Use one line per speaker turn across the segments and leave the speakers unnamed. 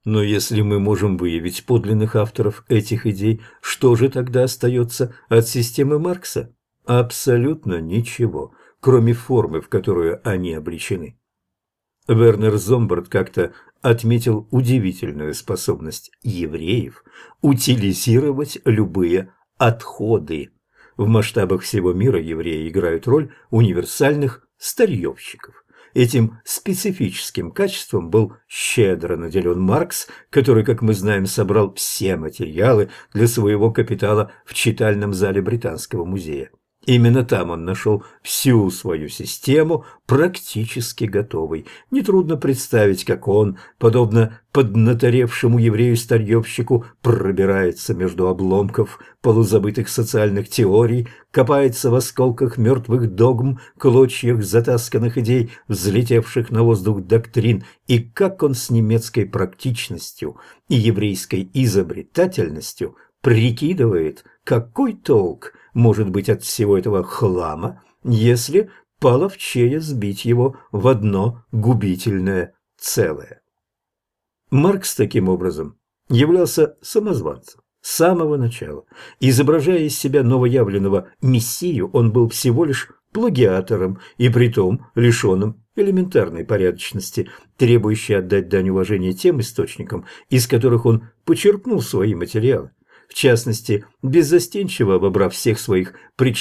Но если мы можем выявить подлинных авторов этих идей, что же тогда остается от системы Маркса? Абсолютно ничего, кроме формы, в которую они облечены. Вернер Зомбарт как-то отметил удивительную способность евреев утилизировать любые отходы. В масштабах всего мира евреи играют роль универсальных старьевщиков. Этим специфическим качеством был щедро наделен Маркс, который, как мы знаем, собрал все материалы для своего «Капитала» в читальном зале Британского музея. Именно там он нашел всю свою систему, практически готовой. Нетрудно представить, как он, подобно поднаторевшему еврею-старьевщику, пробирается между обломков полузабытых социальных теорий, копается в осколках мертвых догм, клочьях затасканных идей, взлетевших на воздух доктрин, и как он с немецкой практичностью и еврейской изобретательностью прикидывает, какой толк может быть от всего этого хлама, если половчее сбить его в одно губительное целое. Маркс, таким образом, являлся самозванцем с самого начала. Изображая из себя новоявленного мессию, он был всего лишь плагиатором и притом лишенным элементарной порядочности, требующей отдать дань уважения тем источникам, из которых он почерпнул свои материалы. В частности, беззастенчиво обобрав всех своих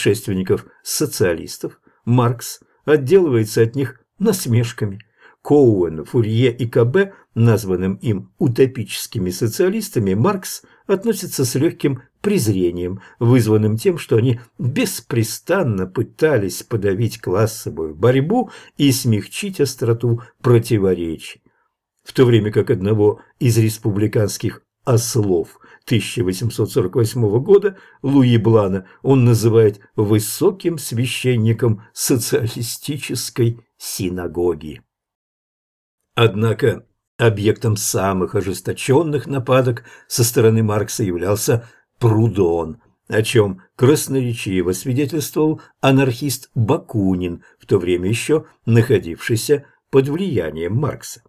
предшественников-социалистов, Маркс отделывается от них насмешками. Коуэн, Фурье и Кабе, названным им утопическими социалистами, Маркс относится с легким презрением, вызванным тем, что они беспрестанно пытались подавить классовую борьбу и смягчить остроту противоречий. В то время как одного из республиканских «ослов» 1848 года, Луи Блана, он называет высоким священником социалистической синагоги. Однако объектом самых ожесточенных нападок со стороны Маркса являлся Прудон, о чем красноречиво свидетельствовал анархист Бакунин, в то время еще находившийся под влиянием Маркса.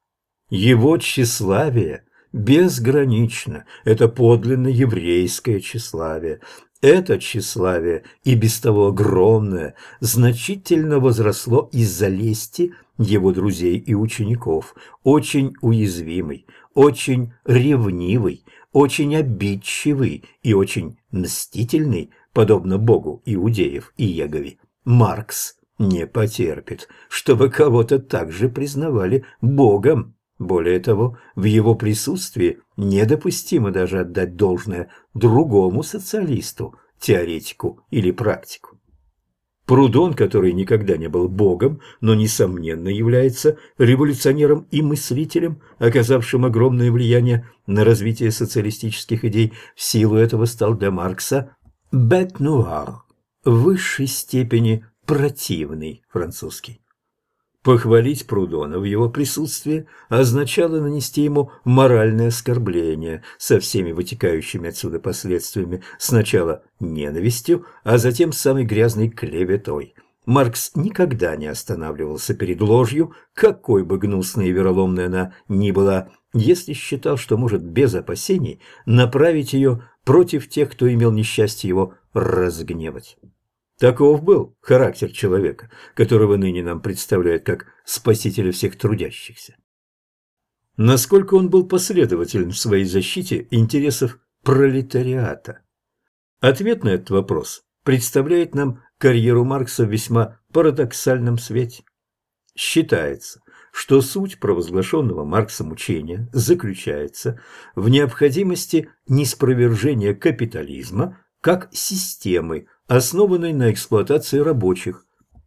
Его тщеславие безгранично, это подлинно еврейское тщеславие. Это тщеславие, и без того огромное, значительно возросло из-за лести его друзей и учеников, очень уязвимый, очень ревнивый, очень обидчивый и очень мстительный, подобно Богу иудеев и Егове. Маркс не потерпит, чтобы кого-то также признавали Богом. Более того, в его присутствии недопустимо даже отдать должное другому социалисту, теоретику или практику. Прудон, который никогда не был богом, но, несомненно, является революционером и мыслителем, оказавшим огромное влияние на развитие социалистических идей, в силу этого стал для Маркса «bête noire» в высшей степени противный французский. Похвалить Прудона в его присутствии означало нанести ему моральное оскорбление со всеми вытекающими отсюда последствиями, сначала ненавистью, а затем самой грязной клеветой. Маркс никогда не останавливался перед ложью, какой бы гнусной и вероломной она ни была, если считал, что может без опасений направить ее против тех, кто имел несчастье его разгневать. Таков был характер человека, которого ныне нам представляют как спасителя всех трудящихся. Насколько он был последователен в своей защите интересов пролетариата? Ответ на этот вопрос представляет нам карьеру Маркса в весьма парадоксальном свете. Считается, что суть провозглашенного Марксом учения заключается в необходимости ниспровержения капитализма как системы, основанной на эксплуатации рабочих,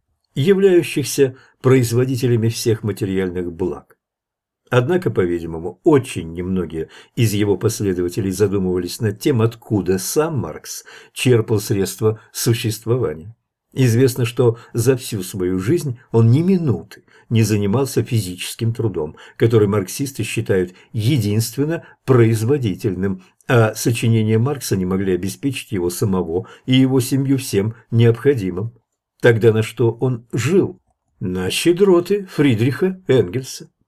являющихся производителями всех материальных благ. Однако, по-видимому, очень немногие из его последователей задумывались над тем, откуда сам Маркс черпал средства существования. Известно, что за всю свою жизнь он ни минуты не занимался физическим трудом, который марксисты считают единственно производительным, а сочинения Маркса не могли обеспечить его самого и его семью всем необходимым. Тогда на что он жил? На щедроты Фридриха Энгельса.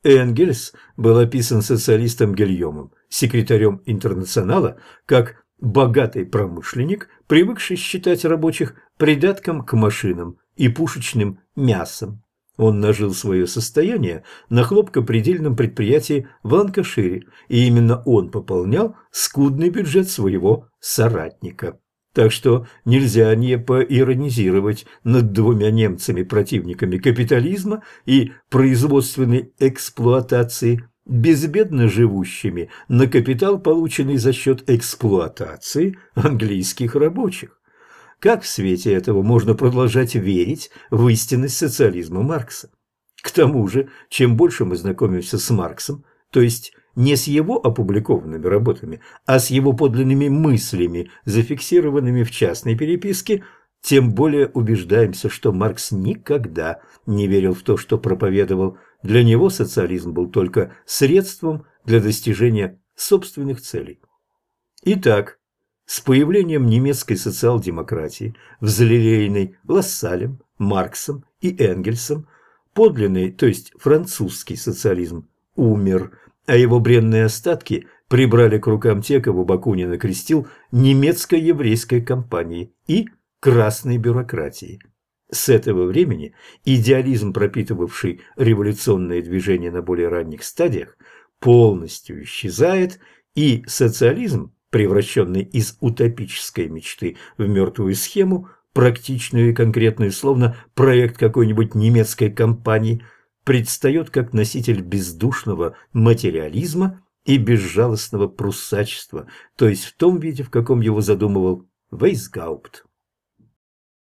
Энгельс был описан социалистом Гильомом, секретарем Интернационала, как богатый промышленник, привыкший считать рабочих придатком к машинам и пушечным мясом. Он нажил свое состояние на хлопкопредельном предприятии в Ланкашире, и именно он пополнял скудный бюджет своего соратника. Так что нельзя не поиронизировать над двумя немцами-противниками капитализма и производственной эксплуатации, безбедно живущими на капитал, полученный за счет эксплуатации английских рабочих. Как в свете этого можно продолжать верить в истинность социализма Маркса? К тому же, чем больше мы знакомимся с Марксом, то есть не с его опубликованными работами, а с его подлинными мыслями, зафиксированными в частной переписке, тем более убеждаемся, что Маркс никогда не верил в то, что проповедовал. Для него социализм был только средством для достижения собственных целей. Итак, с появлением немецкой социал-демократии, взлелеянной Лассалем, Марксом и Энгельсом, подлинный, то есть французский социализм, умер, а его бренные остатки прибрали к рукам те, кого Бакунин окрестил немецко-еврейской компанией и красной бюрократией. С этого времени идеализм, пропитывавший революционные движения на более ранних стадиях, полностью исчезает, и социализм, превращенный из утопической мечты в мертвую схему, практичную и конкретную, словно проект какой-нибудь немецкой компании, предстает как носитель бездушного материализма и безжалостного пруссачества, то есть в том виде, в каком его задумывал Вейсгаупт.